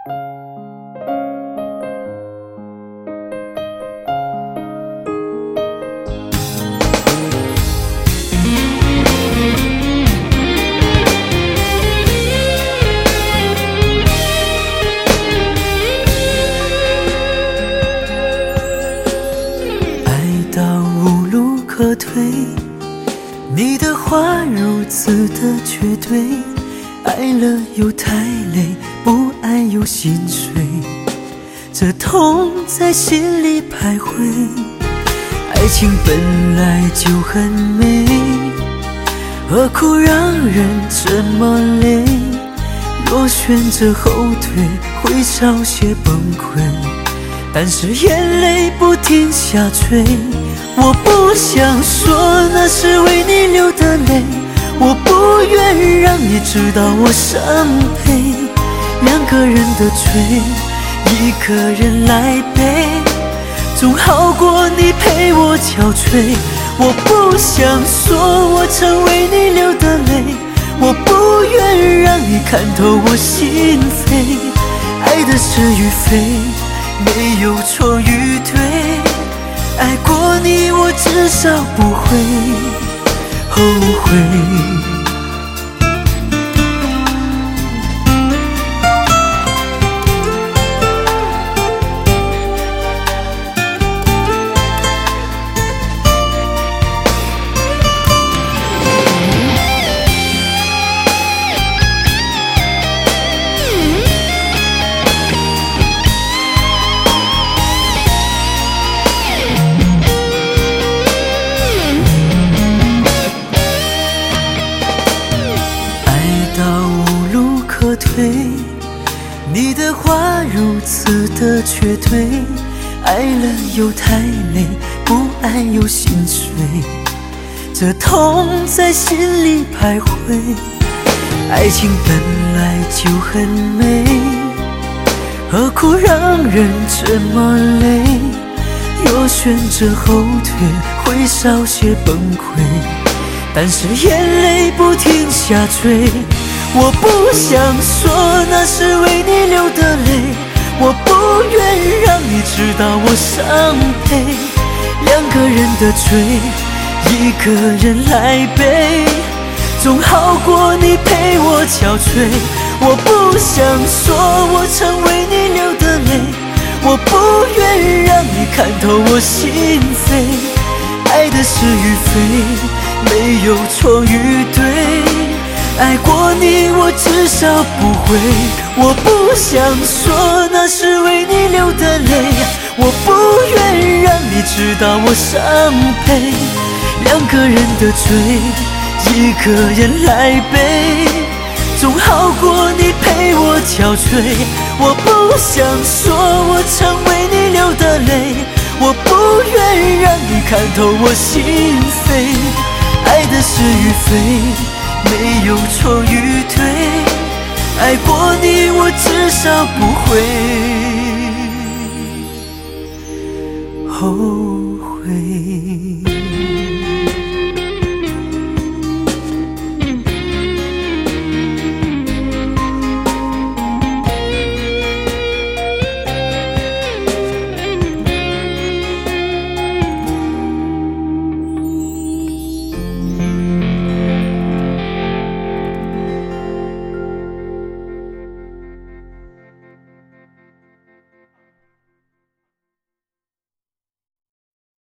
可退，你的话如此的绝对，爱了又太累，不爱又心碎，这痛在心里徘徊。爱情本来就很美，何苦让人这么累？若选择后退，会稍些崩溃，但是眼泪不停下坠。我不想说那是为你流的泪，我不愿让你知道我伤悲。两个人的罪，一个人来背，总好过你陪我憔悴。我不想说我曾为你流的泪，我不愿让你看透我心扉。爱的是与非，没有错与对，爱过你，我至少不会后悔。你的话如此的绝对，爱了又太累，不爱又心碎，这痛在心里徘徊。爱情本来就很美，何苦让人这么累？若选择后退，会稍些崩溃，但是眼泪不停下坠。我不想说那是为你流的泪，我不愿让你知道我伤悲。两个人的罪，一个人来背，总好过你陪我憔悴。我不想说我曾为你流的泪，我不愿让你看透我心扉。爱的是与非，没有错与对，爱过你，我至少不会。我不想说那是为你流的泪，我不愿让你知道我伤悲。两个人的罪，一个人来背，总好过你陪我憔悴。我不想说我曾为你流的泪，我不愿让你看透我心扉。爱的是与非，没有错与对，爱过你，我至少不会后